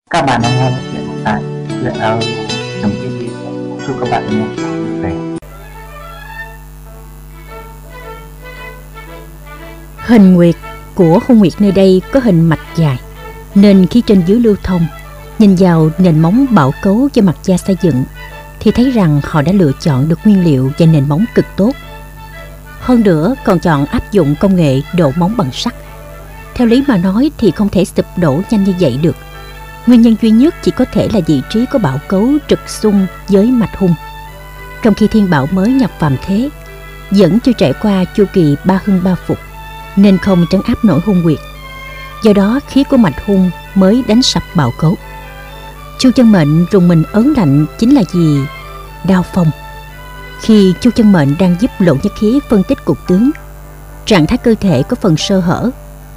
Các bạn đang nghe chuyện tại truyện audio.tv. Chúc các bạn nghe vui vẻ. Hình nguyệt của hung nguyệt nơi đây có hình mạch dài, nên khi trên dưới lưu thông, nhìn vào nền móng bảo cấu cho mặt da xây dựng, thì thấy rằng họ đã lựa chọn được nguyên liệu và nền móng cực tốt. Hơn nữa còn chọn áp dụng công nghệ độ móng bằng sắt. Theo lý mà nói thì không thể sụp đổ nhanh như vậy được. Nguyên nhân duy nhất chỉ có thể là vị trí có bảo cấu trực xung với mạch hung. Trong khi thiên bảo mới nhập phàm thế, vẫn chưa trải qua chu kỳ ba hưng ba phục, nên không trấn áp nổi hung nguyệt. Do đó khí của mạch hung mới đánh sập bảo cấu. Chu Chân Mệnh rùng mình ớn lạnh chính là vì đao phong. Khi Chu Chân Mệnh đang giúp Lộ Nhất Khí phân tích cuộc tướng, trạng thái cơ thể có phần sơ hở,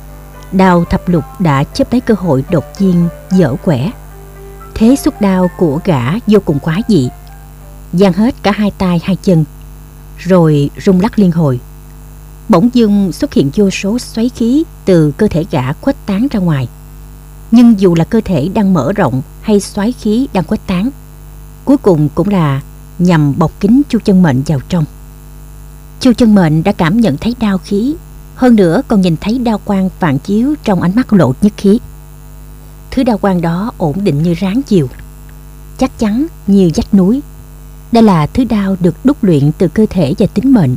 Đao Thập Lục đã chấp lấy cơ hội đột nhiên dở quẻ. Thế xuất đao của gã vô cùng quái dị, giang hết cả hai tay hai chân, rồi rung lắc liên hồi. Bỗng dưng xuất hiện vô số xoáy khí từ cơ thể gã khuếch tán ra ngoài. Nhưng dù là cơ thể đang mở rộng hay xoáy khí đang khuếch tán, cuối cùng cũng là nhằm bọc kín Chu Chân Mệnh vào trong. Chu Chân Mệnh đã cảm nhận thấy đao khí, hơn nữa còn nhìn thấy đao quang phản chiếu trong ánh mắt Lộ Nhất Khí. Thứ đao quang đó ổn định như ráng chiều, chắc chắn như vách núi. Đây là thứ đao được đúc luyện từ cơ thể và tính mệnh.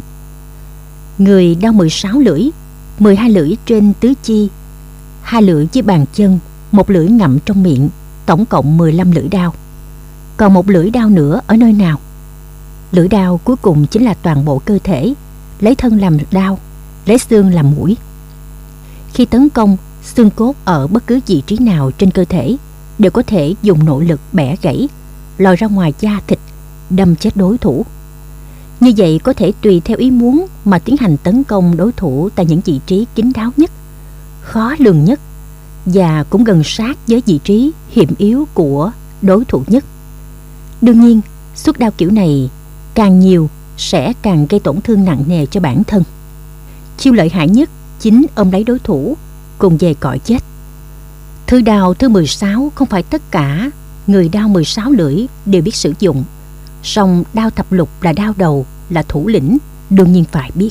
Người đao 16 lưỡi, 12 lưỡi trên tứ chi, 2 lưỡi dưới bàn chân, 1 lưỡi ngậm trong miệng, tổng cộng 15 lưỡi đao. Còn 1 lưỡi đao nữa ở nơi nào? Lưỡi đao cuối cùng chính là toàn bộ cơ thể, lấy thân làm đao, lấy xương làm mũi. Khi tấn công, xương cốt ở bất cứ vị trí nào trên cơ thể đều có thể dùng nội lực bẻ gãy, lòi ra ngoài da thịt, đâm chết đối thủ. Như vậy có thể tùy theo ý muốn mà tiến hành tấn công đối thủ tại những vị trí kín đáo nhất, khó lường nhất, và cũng gần sát với vị trí hiểm yếu của đối thủ nhất. Đương nhiên, xuất đao kiểu này càng nhiều sẽ càng gây tổn thương nặng nề cho bản thân. Chiêu lợi hại nhất chính ôm lấy đối thủ cùng về cõi chết. Thứ đao thứ 16 không phải tất cả người đao 16 lưỡi đều biết sử dụng, song đao thập lục là đao đầu, là thủ lĩnh, đương nhiên phải biết.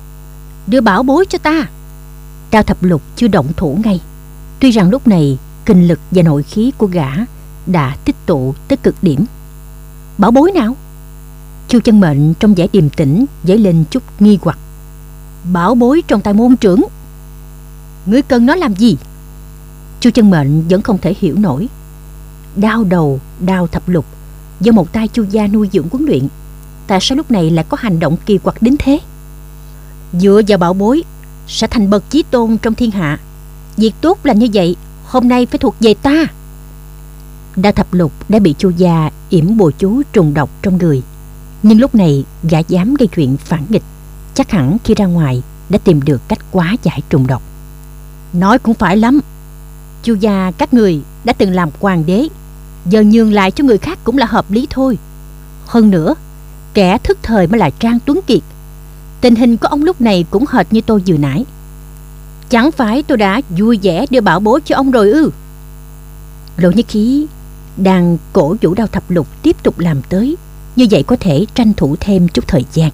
Đưa bảo bối cho ta. Đao thập lục chưa động thủ ngay. Tuy rằng lúc này kinh lực và nội khí của gã đã tích tụ tới cực điểm. Bảo bối nào? Chu Chân Mệnh trong vẻ điềm tĩnh dấy lên chút nghi hoặc. Bảo bối trong tay môn trưởng. Ngươi cần nó làm gì? Chu Chân Mệnh vẫn không thể hiểu nổi. Đao đầu, đao thập lục do một tay Chu gia nuôi dưỡng huấn luyện, tại sao lúc này lại có hành động kỳ quặc đến thế? Dựa vào bảo bối sẽ thành bậc chí tôn trong thiên hạ. Việc tốt là như vậy, hôm nay phải thuộc về ta. Đao thập lục đã bị Chu gia yểm bùa chú trùng độc trong người, nhưng lúc này gã dám gây chuyện phản nghịch, chắc hẳn khi ra ngoài đã tìm được cách hóa giải trùng độc. Nói cũng phải lắm. Chu gia các người đã từng làm hoàng đế, giờ nhường lại cho người khác cũng là hợp lý thôi. Hơn nữa, kẻ thức thời mới là Trang Tuấn Kiệt. Tình hình của ông lúc này cũng hệt như tôi vừa nãy. Chẳng phải tôi đã vui vẻ đưa bảo bối cho ông rồi ư? Lộ Nhất Khí đang cổ vũ đao thập lục tiếp tục làm tới, như vậy có thể tranh thủ thêm chút thời gian.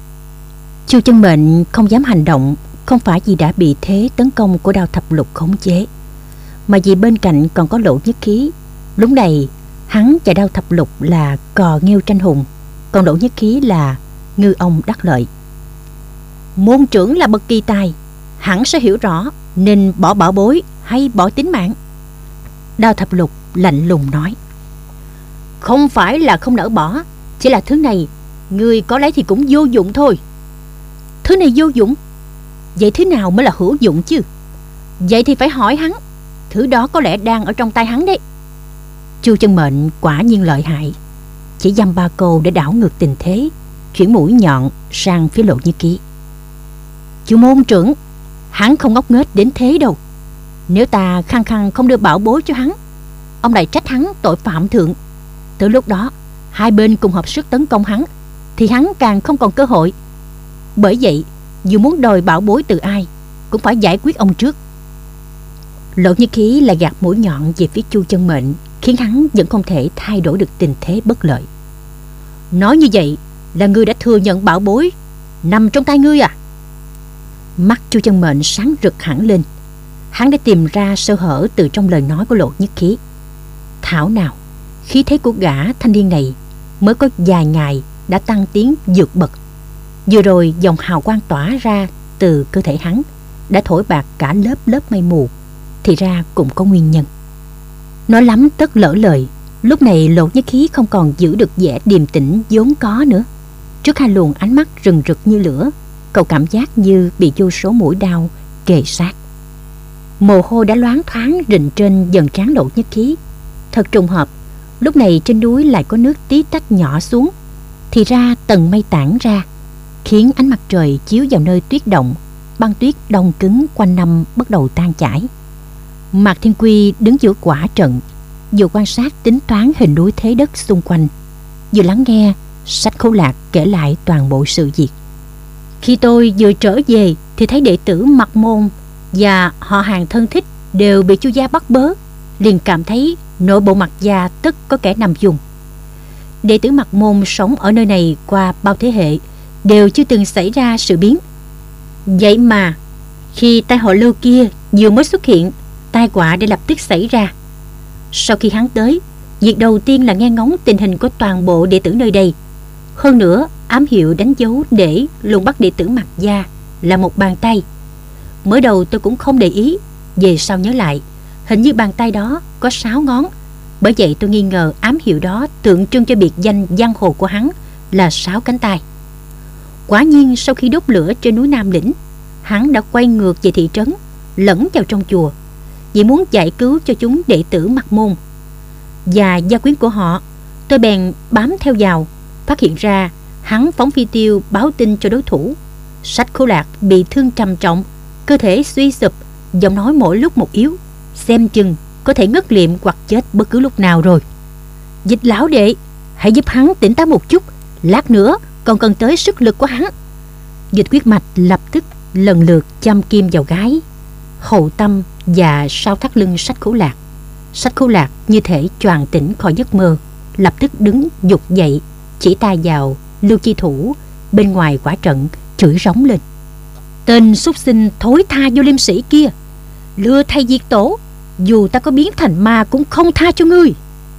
Chu Chân Mệnh không dám hành động, không phải vì đã bị thế tấn công của đao thập lục khống chế, mà vì bên cạnh còn có Lộ Nhất Khí. Lúc này hắn và đao thập lục là cò nghêu tranh hùng, còn Lộ Nhất Khí là ngư ông đắc lợi. Môn trưởng là bậc kỳ tài, hẳn sẽ hiểu rõ nên bỏ bảo bối hay bỏ tính mạng. Đao thập lục lạnh lùng nói. Không phải là không nỡ bỏ, chỉ là thứ này người có lấy thì cũng vô dụng thôi. Thứ này vô dụng? Vậy thứ nào mới là hữu dụng chứ? Vậy thì phải hỏi hắn. Thứ đó có lẽ đang ở trong tay hắn đấy. Chu Chân Mệnh quả nhiên lợi hại, chỉ dăm ba câu để đảo ngược tình thế, chuyển mũi nhọn sang phía Lộ Nhất Khí. Chu môn trưởng, hắn không ngốc nghếch đến thế đâu. Nếu ta khăng khăng không đưa bảo bối cho hắn, ông lại trách hắn tội phạm thượng. Từ lúc đó hai bên cùng hợp sức tấn công hắn, thì hắn càng không còn cơ hội. Bởi vậy dù muốn đòi bảo bối từ ai cũng phải giải quyết ông trước. Lỗ Như Khí lại gạt mũi nhọn về phía Chu Chân Mệnh, khiến hắn vẫn không thể thay đổi được tình thế bất lợi. Nói như vậy là ngươi đã thừa nhận bảo bối nằm trong tay ngươi à? Mắt Chu Chân Mệnh sáng rực hẳn lên. Hắn đã tìm ra sơ hở từ trong lời nói của Lỗ Nhất Khí. Thảo nào khí thế của gã thanh niên này mới có vài ngày đã tăng tiến vượt bậc. Vừa rồi dòng hào quang tỏa ra từ cơ thể hắn đã thổi bạc cả lớp lớp mây mù. Thì ra cũng có nguyên nhân. Nói lắm tất lỡ lời. Lúc này Lỗ Nhất Khí không còn giữ được vẻ điềm tĩnh vốn có nữa. Trước hai luồng ánh mắt rừng rực như lửa, cậu cảm giác như bị vô số mũi đao kề sát. Mồ hôi đã loáng thoáng rịn trên dần trán Lỗ Nhất Khí. Thật trùng hợp, lúc này trên núi lại có nước tí tách nhỏ xuống. Thì ra tầng mây tản ra, khiến ánh mặt trời chiếu vào nơi tuyết động, băng tuyết đông cứng quanh năm bắt đầu tan chảy. Mạc Thiên Quy đứng giữa quả trận, vừa quan sát tính toán hình núi thế đất xung quanh, vừa lắng nghe Sách Khấu Lạc kể lại toàn bộ sự việc. Khi tôi vừa trở về thì thấy đệ tử Mạc Môn và họ hàng thân thích đều bị Chu gia bắt bớ, liền cảm thấy nội bộ Mạc gia tất có kẻ nằm dùng. Đệ tử Mạc Môn sống ở nơi này qua bao thế hệ đều chưa từng xảy ra sự biến. Vậy mà khi tay họ Lưu kia vừa mới xuất hiện, tai họa đã lập tức xảy ra. Sau khi hắn tới, việc đầu tiên là nghe ngóng tình hình của toàn bộ đệ tử nơi đây. Hơn nữa ám hiệu đánh dấu để luôn bắt đệ tử Mạc gia là một bàn tay. Mới đầu tôi cũng không để ý, về sau nhớ lại, hình như bàn tay đó có 6 ngón. Bởi vậy tôi nghi ngờ ám hiệu đó tượng trưng cho biệt danh giang hồ của hắn là 6 cánh tay. Quả nhiên sau khi đốt lửa trên núi Nam Lĩnh, hắn đã quay ngược về thị trấn, lẫn vào trong chùa, vì muốn giải cứu cho chúng đệ tử Mạc Môn và gia quyến của họ. Tôi bèn bám theo vào, phát hiện ra hắn phóng phi tiêu báo tin cho đối thủ. Sách Khấu Lạc bị thương trầm trọng, cơ thể suy sụp, giọng nói mỗi lúc một yếu, xem chừng có thể ngất liệm hoặc chết bất cứ lúc nào rồi. Dịch lão đệ, hãy giúp hắn tỉnh táo một chút, lát nữa còn cần tới sức lực của hắn. Dịch Quyết Mạch lập tức lần lượt châm kim vào gái, hậu tâm và sau thắt lưng Sách Khấu Lạc. Sách Khấu Lạc như thể choàng tỉnh khỏi giấc mơ, lập tức đứng dục dậy, chỉ tay vào Lưu Chi Thủ bên ngoài quả trận, chửi rống lên: Tên súc sinh thối tha vô liêm sĩ kia, lừa thầy diệt tổ, dù ta có biến thành ma cũng không tha cho ngươi.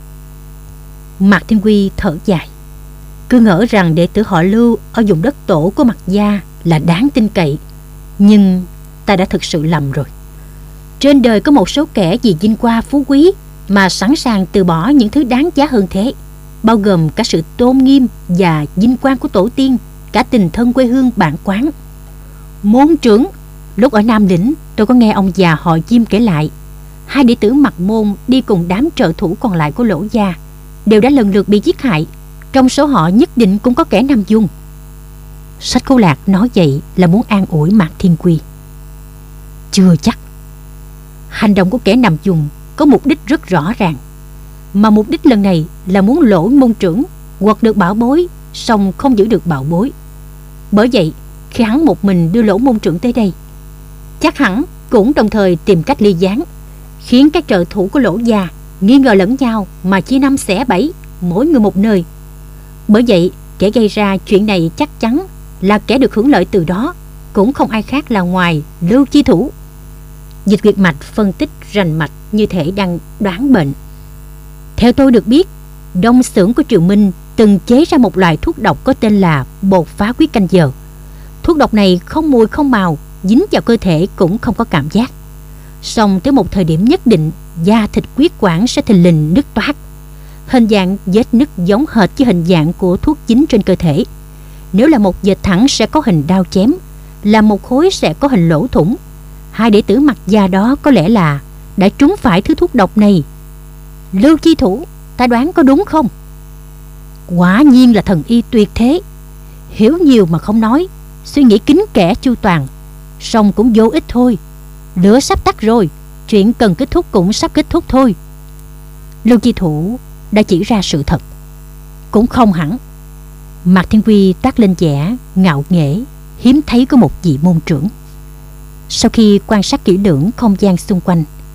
Mạc Thiên Quy thở dài, cứ ngỡ rằng đệ tử họ Lưu ở vùng đất tổ của Mạc gia là đáng tin cậy, nhưng ta đã thực sự lầm rồi. Trên đời có một số kẻ vì vinh hoa phú quý mà sẵn sàng từ bỏ những thứ đáng giá hơn thế, bao gồm cả sự tôn nghiêm và vinh quang của tổ tiên, cả tình thân quê hương bản quán. Môn trưởng, lúc ở Nam Lĩnh tôi có nghe ông già họ Diêm kể lại, 2 đệ tử Mạc Môn đi cùng đám trợ thủ còn lại của Lỗ gia đều đã lần lượt bị giết hại. Trong số họ nhất định cũng có kẻ nằm vùng. Sách Khấu Lạc nói vậy là muốn an ủi Mạc Thiên Quy. Chưa chắc. Hành động của kẻ nằm vùng có mục đích rất rõ ràng, mà mục đích lần này là muốn lỗ môn trưởng hoặc được bảo bối, song không giữ được bảo bối. Bởi vậy khi hắn một mình đưa Lỗ môn trưởng tới đây, chắc hẳn cũng đồng thời tìm cách ly gián, khiến các trợ thủ của Lỗ gia nghi ngờ lẫn nhau mà chia năm xẻ bảy, mỗi người một nơi. Bởi vậy kẻ gây ra chuyện này chắc chắn là kẻ được hưởng lợi từ đó, cũng không ai khác là ngoài Lưu Chi Thủ. Dịch Nguyệt Mạch phân tích rành mạch như thể đang đoán bệnh. Theo tôi được biết, đông xưởng của Triều Minh từng chế ra một loại thuốc độc có tên là bột phá quyết canh giờ. Thuốc độc này không mùi không màu, dính vào cơ thể cũng không có cảm giác. Song tới một thời điểm nhất định, da thịt huyết quản sẽ thình lình nứt toát. Hình dạng vết nứt giống hệt với hình dạng của thuốc dính trên cơ thể. Nếu là một vệt thẳng sẽ có hình đao chém, là một khối sẽ có hình lỗ thủng. 2 đệ tử Mạc gia đó có lẽ là đã trúng phải thứ thuốc độc này. Lưu Chi Thủ, ta đoán có đúng không? Quả nhiên là thần y tuyệt thế, hiểu nhiều mà không nói, suy nghĩ kín kẽ chu toàn, song cũng vô ích thôi. Lửa sắp tắt rồi, chuyện cần kết thúc cũng sắp kết thúc thôi. Lưu Chi Thủ đã chỉ ra sự thật. Cũng không hẳn. Mạc Thiên Quy toát lên vẻ ngạo nghễ hiếm thấy của một vị môn trưởng. Sau khi quan sát kỹ lưỡng không gian xung quanh,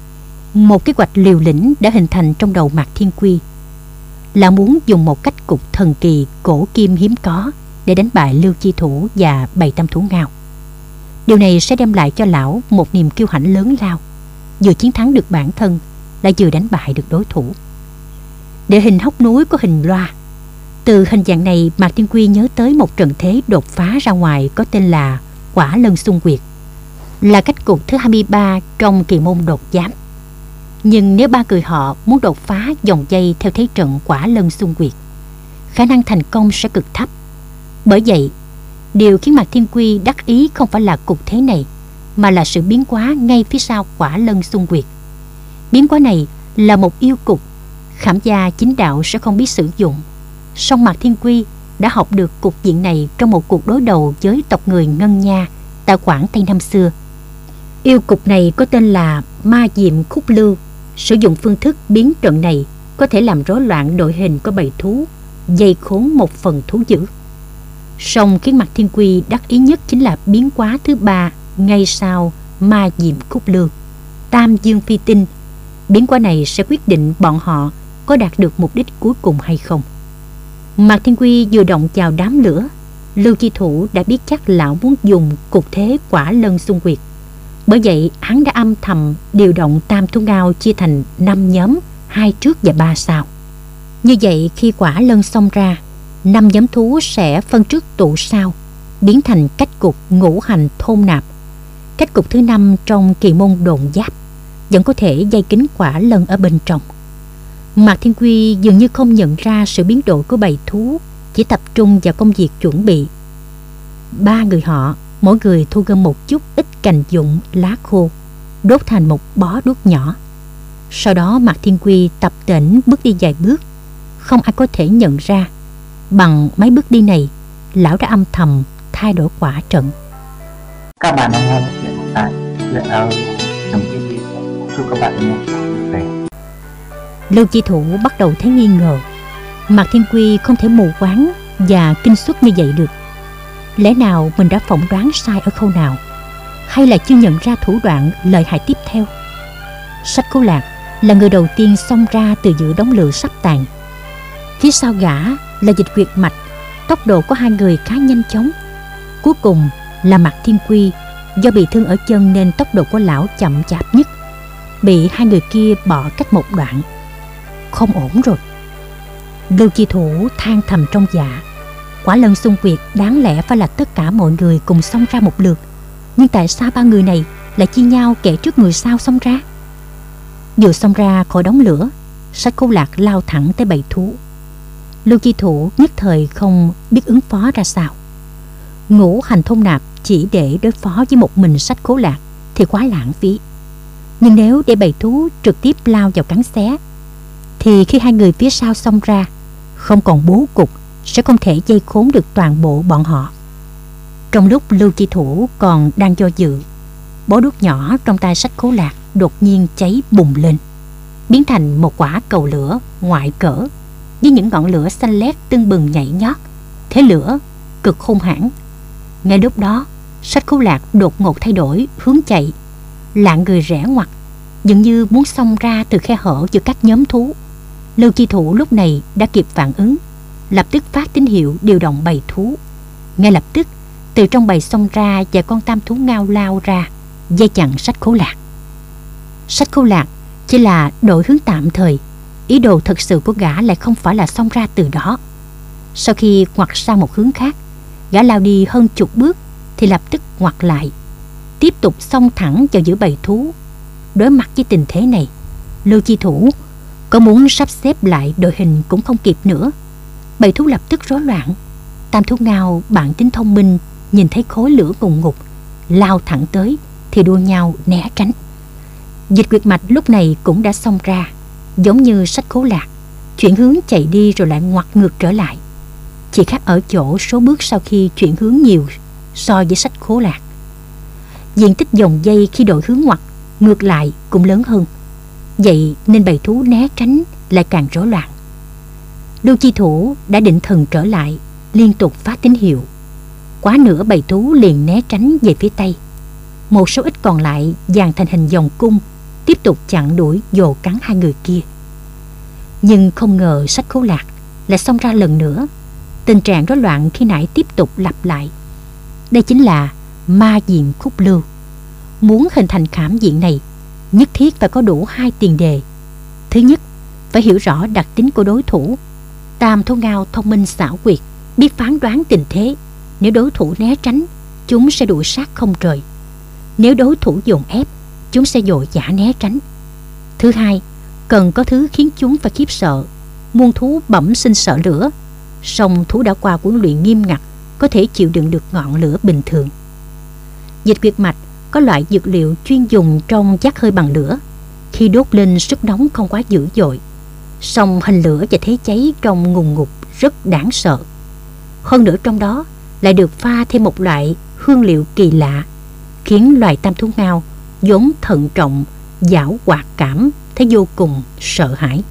một kế hoạch liều lĩnh đã hình thành trong đầu Mạc Thiên Quy. Lão muốn dùng một cách cục thần kỳ cổ kim hiếm có để đánh bại Lưu Chi Thủ và bầy tam thú ngao. Điều này sẽ đem lại cho lão một niềm kiêu hãnh lớn lao, vừa chiến thắng được bản thân, lại vừa đánh bại được đối thủ. Địa hình hốc núi có hình loa. Từ hình dạng này, Mạc Thiên Quy nhớ tới một trận thế đột phá ra ngoài có tên là Quả Lân Xung Quyệt, là cách cục thứ 23 trong kỳ môn đột giám. Nhưng nếu ba người họ muốn đột phá dòng dây theo thế trận Quả Lân Xung Quyệt, khả năng thành công sẽ cực thấp. Bởi vậy, điều khiến Mạc Thiên Quy đắc ý không phải là cục thế này, mà là sự biến hóa ngay phía sau Quả Lân Xung Quyệt. Biến hóa này là một yêu cục Khảm gia chính đạo sẽ không biết sử dụng. Song Mạc Thiên Quy đã học được cục diện này trong một cuộc đối đầu với tộc người Ngân Nha tại Quảng Tây năm xưa. Yêu cục này có tên là Ma Diệm Khúc Lưu. Sử dụng phương thức biến trận này có thể làm rối loạn đội hình của bầy thú, dây khốn một phần thú dữ. Song khiến Mạc Thiên Quy đắc ý nhất chính là biến hóa thứ 3 ngay sau Ma Diệm Khúc Lưu, Tam Dương Phi Tinh. Biến hóa này sẽ quyết định bọn họ có đạt được mục đích cuối cùng hay không. Mạc Thiên Quy vừa động vào đám lửa, Lưu Chi Thủ đã biết chắc lão muốn dùng cục thế Quả Lân Xung Quyệt. Bởi vậy hắn đã âm thầm điều động tam thú ngao chia thành 5 nhóm, 2 trước và 3 sau. Như vậy khi Quả Lân xông ra, 5 nhóm thú sẽ phân trước tụ sau, biến thành cách cục ngũ hành thôn nạp. Cách cục thứ 5 trong kỳ môn độn giáp vẫn có thể dây kính Quả Lân ở bên trong. Mạc Thiên Quy dường như không nhận ra sự biến đổi của bầy thú, chỉ tập trung vào công việc chuẩn bị. 3 người họ mỗi người thu gom một chút ít cành dụng lá khô, đốt thành một bó đuốc nhỏ. Sau đó Mạc Thiên Quy tập tễnh bước đi vài bước, không ai có thể nhận ra. Bằng mấy bước đi này, lão đã âm thầm thay đổi quả trận. Các bạn đang nghe chuyện tại Luyện Audio Chấm TV. Chúc các bạn nghe vui vẻ. Lưu Chi Thủ bắt đầu thấy nghi ngờ. Mạc Thiên Quy không thể mù quáng và kinh xuất như vậy được. Lẽ nào mình đã phỏng đoán sai ở khâu nào, hay là chưa nhận ra thủ đoạn lợi hại tiếp theo? Sách Cố Lạc là người đầu tiên xông ra từ giữa đống lửa sắp tàn. Phía sau gã là Dịch Quyệt Mạch. Tốc độ của hai người khá nhanh chóng. Cuối cùng là Mạc Thiên Quy. Do bị thương ở chân nên tốc độ của lão chậm chạp nhất, bị hai người kia bỏ cách một đoạn. Không ổn rồi. Lưu Chi Thủ than thầm trong dạ. Quả Lân Xung Quyệt đáng lẽ phải là tất cả mọi người cùng xông ra một lượt, nhưng tại sao 3 người này lại chia nhau kẻ trước người sau xông ra? Vừa xông ra khỏi đống lửa, Sách Cố Lạc lao thẳng tới bầy thú. Lưu Chi Thủ nhất thời không biết ứng phó ra sao. Ngũ hành thôn nạp chỉ để đối phó với một mình Sách Cố Lạc thì quá lãng phí. Nhưng nếu để bầy thú trực tiếp lao vào cắn xé, thì khi hai người phía sau xông ra, không còn bố cục, sẽ không thể dây khốn được toàn bộ bọn họ. Trong lúc Lưu Chi Thủ còn đang do dự, bó đuốc nhỏ trong tay Sách Cố Lạc đột nhiên cháy bùng lên, biến thành một quả cầu lửa ngoại cỡ, với những ngọn lửa xanh lét tưng bừng nhảy nhót, thế lửa cực hung hãn. Ngay lúc đó, Sách Cố Lạc đột ngột thay đổi hướng chạy, lạng người rẽ ngoặt, dường như muốn xông ra từ khe hở giữa các nhóm thú. Lưu Chi Thủ lúc này đã kịp phản ứng, lập tức phát tín hiệu điều động bầy thú. Ngay lập tức, từ trong bầy xông ra vài con tam thú ngao lao ra, dây chặn Sách Cố Lạc. Sách Cố Lạc chỉ là đổi hướng tạm thời, ý đồ thực sự của gã lại không phải là xông ra từ đó. Sau khi ngoặt sang một hướng khác, gã lao đi hơn chục bước thì lập tức ngoặt lại, tiếp tục xông thẳng vào giữa bầy thú. Đối mặt với tình thế này, Lưu Chi Thủ có muốn sắp xếp lại đội hình cũng không kịp nữa. Bầy thú lập tức rối loạn. Tam thú ngao bản tính thông minh, nhìn thấy khối lửa ngùn ngụt, lao thẳng tới thì đua nhau né tránh. Dịch Quyệt Mạch lúc này cũng đã xông ra, giống như Sách Cố Lạc, chuyển hướng chạy đi rồi lại ngoặt ngược trở lại. Chỉ khác ở chỗ số bước sau khi chuyển hướng nhiều so với Sách Cố Lạc. Diện tích dòng dây khi đổi hướng ngoặt ngược lại cũng lớn hơn. Vậy nên bầy thú né tránh lại càng rối loạn. Lưu Chi Thủ đã định thần trở lại, liên tục phát tín hiệu. Quá nửa bầy thú liền né tránh về phía tây. Một số ít còn lại dàn thành hình vòng cung, tiếp tục chặn đuổi vồ cắn hai người kia. Nhưng không ngờ Sách Khấu Lạc lại xông ra lần nữa. Tình trạng rối loạn khi nãy tiếp tục lặp lại. Đây chính là ma diện khúc lưu. Muốn hình thành khảm diện này, nhất thiết phải có đủ hai tiền đề. Thứ nhất, phải hiểu rõ đặc tính của đối thủ. Tam Thố Ngao thông minh xảo quyệt, biết phán đoán tình thế. Nếu đối thủ né tránh, chúng sẽ đuổi sát không rời. Nếu đối thủ dồn ép, chúng sẽ vội vã né tránh. Thứ hai, cần có thứ khiến chúng phải khiếp sợ. Muôn thú bẩm sinh sợ lửa, song thú đã qua huấn luyện nghiêm ngặt, có thể chịu đựng được ngọn lửa bình thường. Dịch Quyệt Mạch có loại dược liệu chuyên dùng trong giác hơi bằng lửa. Khi đốt lên sức nóng không quá dữ dội, song hình lửa và thế cháy trong ngùn ngụt rất đáng sợ. Hơn nữa trong đó lại được pha thêm một loại hương liệu kỳ lạ, khiến loài Tam Thú Ngao vốn thận trọng, giảo hoạt cảm thấy vô cùng sợ hãi.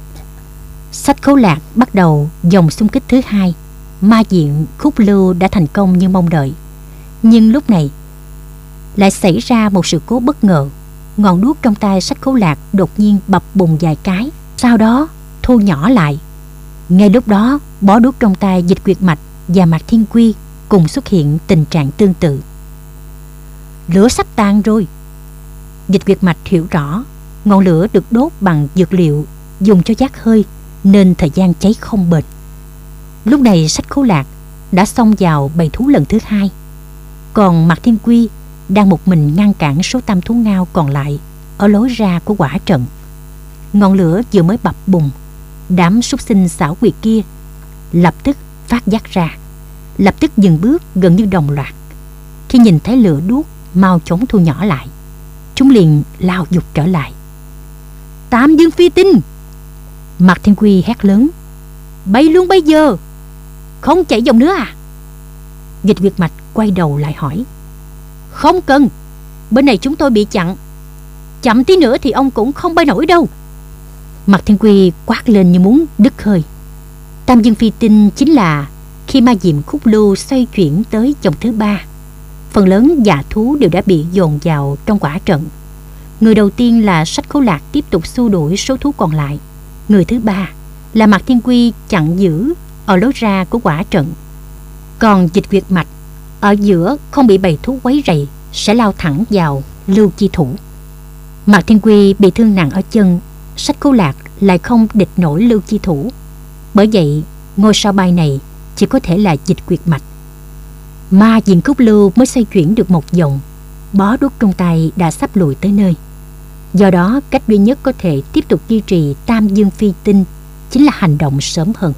Sách Khấu Lạc bắt đầu vòng xung kích thứ hai. Ma diện khúc lưu đã thành công như mong đợi. Nhưng lúc này lại xảy ra một sự cố bất ngờ. Ngọn đuốc trong tay Sách Khấu Lạc đột nhiên bập bùng vài cái, sau đó thu nhỏ lại. Ngay lúc đó, bó đuốc trong tay Dịch Quyệt Mạch và Mạc Thiên Quy cùng xuất hiện tình trạng tương tự. Lửa sắp tàn rồi. Dịch Quyệt Mạch hiểu rõ ngọn lửa được đốt bằng dược liệu dùng cho giác hơi, nên thời gian cháy không bền. Lúc này Sách Khấu Lạc đã xông vào bầy thú lần thứ hai, còn Mạc Thiên Quy đang một mình ngăn cản số Tam Thú Ngao còn lại ở lối ra của quả trận. Ngọn lửa vừa mới bập bùng, đám súc sinh xảo quyệt kia lập tức phát giác ra, lập tức dừng bước gần như đồng loạt. Khi nhìn thấy lửa đuốc mau chóng thu nhỏ lại, chúng liền lao vụt trở lại. Tam Dương Phi Tinh! Mạc Thiên Quy hét lớn. Bay luôn bây giờ! Không chạy vòng nữa à? Dịch Quyệt Mạch quay đầu lại hỏi. Không cần, bên này chúng tôi bị chặn. Chậm tí nữa thì ông cũng không bay nổi đâu. Mạc Thiên Quy quát lên như muốn đứt hơi. Tam Dương Phi Tinh chính là khi ma diệm khúc lưu xoay chuyển tới vòng thứ ba, phần lớn dạ thú đều đã bị dồn vào trong quả trận. Người đầu tiên là Sách Khấu Lạc tiếp tục xua đuổi số thú còn lại. Người thứ ba là Mạc Thiên Quy chặn giữ ở lối ra của quả trận. Còn Dịch Quyệt Mạch ở giữa không bị bầy thú quấy rầy sẽ lao thẳng vào Lưu Chi Thủ. Mạc Thiên Quy bị thương nặng ở chân, Sách Khấu Lạc lại không địch nổi Lưu Chi Thủ. Bởi vậy ngôi sao bay này chỉ có thể là Dịch Quyệt Mạch. Ma diện khúc lưu mới xoay chuyển được một vòng, bó đuốc trong tay đã sắp lùi tới nơi. Do đó cách duy nhất có thể tiếp tục duy trì Tam Dương Phi Tinh chính là hành động sớm hơn.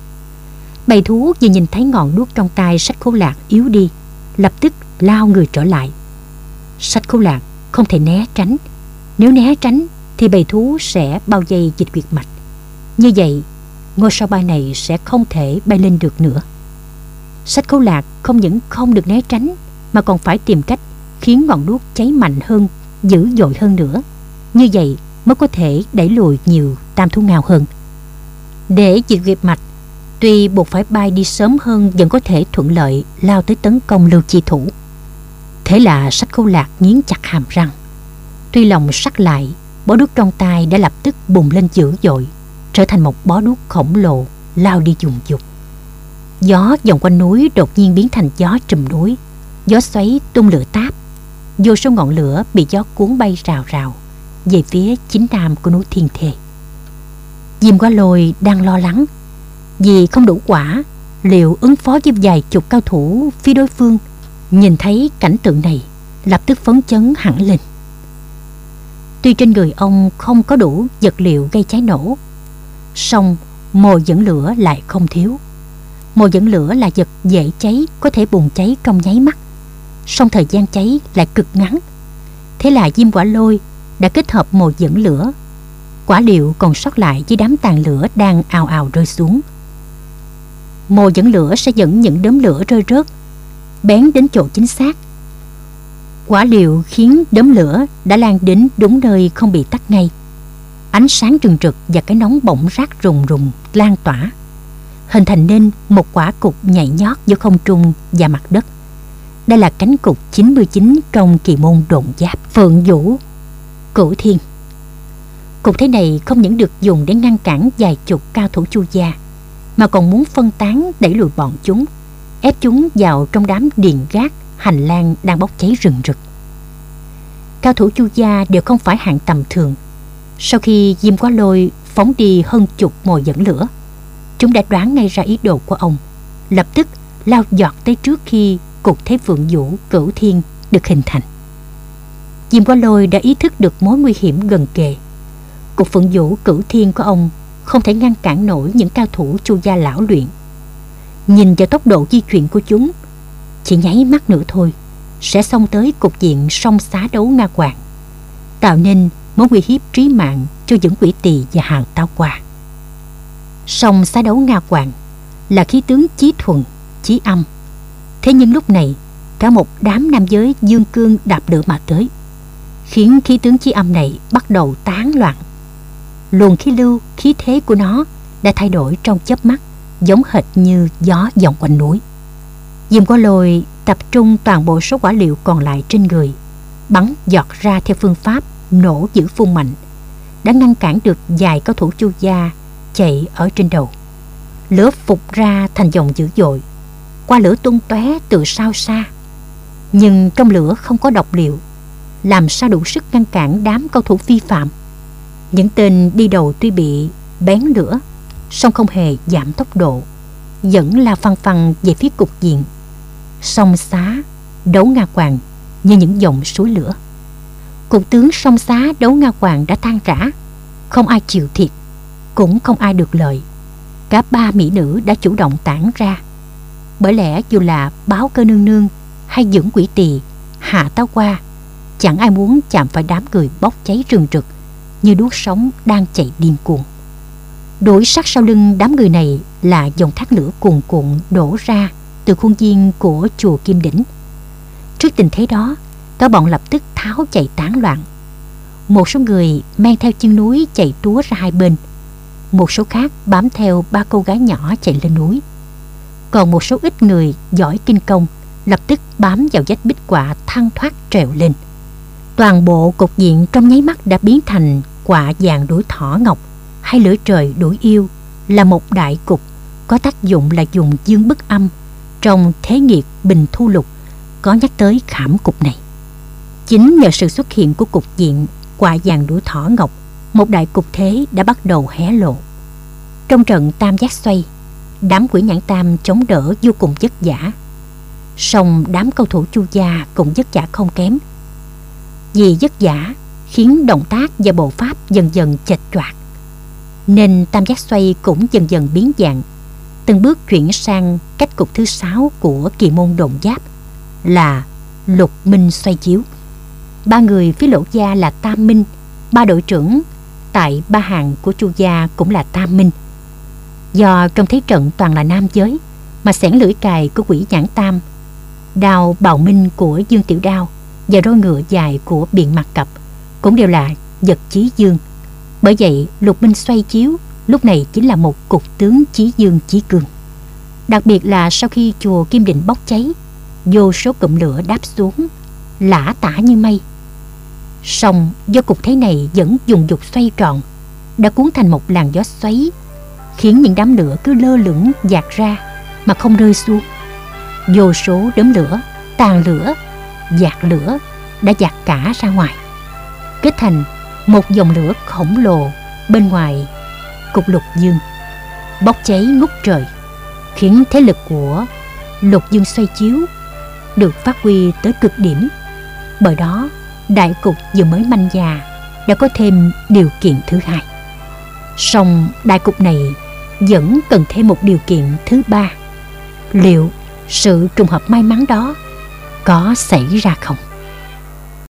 Bầy thú vừa nhìn thấy ngọn đuốc trong tay Sách Khấu Lạc yếu đi, lập tức lao người trở lại. Sách Khấu Lạc không thể né tránh. Nếu né tránh thì bầy thú sẽ bao vây Dịch Quyệt Mạch. Như vậy ngôi sao bay này sẽ không thể bay lên được nữa. Sách Khấu Lạc không những không được né tránh mà còn phải tìm cách khiến ngọn đuốc cháy mạnh hơn, dữ dội hơn nữa. Như vậy mới có thể đẩy lùi nhiều Tam Thú Ngao hơn. Để Dịch Quyệt Mạch tuy buộc phải bay đi sớm hơn vẫn có thể thuận lợi lao tới tấn công Lưu Chi Thủ. Thế là Sách Khấu Lạc nghiến chặt hàm răng. Tuy lòng sắc lại, bó đuốc trong tay đã lập tức bùng lên dữ dội, trở thành một bó đuốc khổng lồ lao đi dùng dục. Gió vòng quanh núi đột nhiên biến thành gió trùm núi. Gió xoáy tung lửa táp, vô số ngọn lửa bị gió cuốn bay rào rào về phía chính nam của núi Thiên Thê. Diêm Quá Lôi đang lo lắng vì không đủ quả liệu ứng phó với vài chục cao thủ phía đối phương. Nhìn thấy cảnh tượng này, lập tức phấn chấn hẳn lên. Tuy trên người ông không có đủ vật liệu gây cháy nổ, song mồi dẫn lửa lại không thiếu. Mồi dẫn lửa là vật dễ cháy, có thể bùng cháy trong nháy mắt, song thời gian cháy lại cực ngắn. Thế là Diêm Quả Lôi đã kết hợp mồi dẫn lửa, quả liệu còn sót lại với đám tàn lửa đang ào ào rơi xuống. Mồi dẫn lửa sẽ dẫn những đốm lửa rơi rớt, bén đến chỗ chính xác. Quả liệu khiến đốm lửa đã lan đến đúng nơi không bị tắt ngay. Ánh sáng rừng rực và cái nóng bỏng rát rùng rùng lan tỏa, hình thành nên một quả cục nhảy nhót giữa không trung và mặt đất. Đây là cánh cục 99 trong kỳ môn độn giáp Phượng Vũ Cửu Thiên. Cục thế này không những được dùng để ngăn cản vài chục cao thủ Chu gia, mà còn muốn phân tán đẩy lùi bọn chúng, ép chúng vào trong đám điền gác hành lang đang bốc cháy rừng rực. Cao thủ Chu gia đều không phải hạng tầm thường. Sau khi Diêm Quá Lôi phóng đi hơn chục mồi dẫn lửa, chúng đã đoán ngay ra ý đồ của ông, lập tức lao giọt tới trước khi cục thế Phượng Vũ Cửu Thiên được hình thành. Diêm Quá Lôi đã ý thức được mối nguy hiểm gần kề. Cục Phượng Vũ Cửu Thiên của ông không thể ngăn cản nổi những cao thủ Chu gia lão luyện. Nhìn vào tốc độ di chuyển của chúng, chỉ nháy mắt nữa thôi sẽ xông tới cục diện song xá đấu Nga Hoàng, tạo nên mối nguy hiếp trí mạng cho những Quỷ Tỳ và Hàn Táo Qua. Song xá đấu Nga Hoàng là khí tướng chí thuần, chí âm. Thế nhưng lúc này cả một đám nam giới dương cương đạp lửa mà tới, khiến khí tướng chí âm này bắt đầu tán loạn. Luồng khí lưu, khí thế của nó đã thay đổi trong chớp mắt, giống hệt như gió vọng quanh núi. Diêm Quá Lôi tập trung toàn bộ số quả liệu còn lại trên người, bắn giọt ra theo phương pháp nổ giữ phun mạnh, đã ngăn cản được vài cao thủ Chu gia chạy ở trên đầu. Lửa phục ra thành dòng dữ dội, qua lửa tung tóe từ sao xa. Nhưng trong lửa không có độc liệu, làm sao đủ sức ngăn cản đám cao thủ vi phạm. Những tên đi đầu tuy bị bén lửa, song không hề giảm tốc độ, vẫn lao phăng phăng về phía cục diện. Song xá đấu Nga Hoàng như những dòng suối lửa. Cục tướng song xá đấu Nga Hoàng đã tan rã, không ai chịu thiệt, cũng không ai được lợi. Cả ba mỹ nữ đã chủ động tản ra. Bởi lẽ dù là Báo Cơ nương nương hay Dưỡng Quỷ Tỳ, Hạ Táo Qua, chẳng ai muốn chạm phải đám người bốc cháy rừng rực như đuốc sống đang chạy điên cuồng. Đuổi sát sau lưng đám người này là dòng thác lửa cuồn cuộn đổ ra từ khuôn viên của chùa Kim Đỉnh. Trước tình thế đó, cả bọn lập tức tháo chạy tán loạn. Một số người men theo chân núi chạy túa ra hai bên, một số khác bám theo ba cô gái nhỏ chạy lên núi. Còn một số ít người giỏi kinh công lập tức bám vào vách bích quạ thăng thoát trèo lên. Toàn bộ cục diện trong nháy mắt đã biến thành quạ vàng đuổi thỏ ngọc hay lưỡi trời đuổi yêu, là một đại cục có tác dụng là dùng dương bức âm. Trong Thế Nghiệt Bình Thu Lục có nhắc tới khảm cục này. Chính nhờ sự xuất hiện của cục diện quạ vàng đuổi thỏ ngọc, một đại cục thế đã bắt đầu hé lộ. Trong trận tam giác xoay, đám Quỷ Nhãn Tam chống đỡ vô cùng vất vả, song đám cao thủ Chu gia cũng vất vả không kém. Vì vất vả khiến động tác và bộ pháp dần dần chệch choạc, nên tam giác xoay cũng dần dần biến dạng, từng bước chuyển sang cách cục thứ 6 của kỳ môn độn giáp là lục minh xoay chiếu. Ba người phía Lỗ gia là tam minh, ba đội trưởng tại ba hàng của Chu gia cũng là tam minh. Do trong thế trận toàn là nam giới, mà xẻng lưỡi cài của Quỷ Nhãn Tam, đao bào minh của Dương Tiểu Đao và roi ngựa dài của Biện Mặt Cập cũng đều là vật chí dương. Bởi vậy lục minh xoay chiếu lúc này chính là một cục tướng chí dương chí cương. Đặc biệt là sau khi chùa Kim Định bốc cháy, vô số cụm lửa đáp xuống lả tả như mây. Song do cục thế này vẫn dùng dục xoay tròn, đã cuốn thành một làn gió xoáy, khiến những đám lửa cứ lơ lửng dạt ra mà không rơi xuống. Vô số đốm lửa, tàn lửa, dạt lửa đã dạt cả ra ngoài, kết thành một dòng lửa khổng lồ bên ngoài cục lục dương, bốc cháy ngút trời, khiến thế lực của lục dương xoay chiếu được phát huy tới cực điểm. Bởi đó đại cục vừa mới manh già đã có thêm điều kiện thứ hai. Song đại cục này vẫn cần thêm một điều kiện thứ ba. Liệu sự trùng hợp may mắn đó có xảy ra không?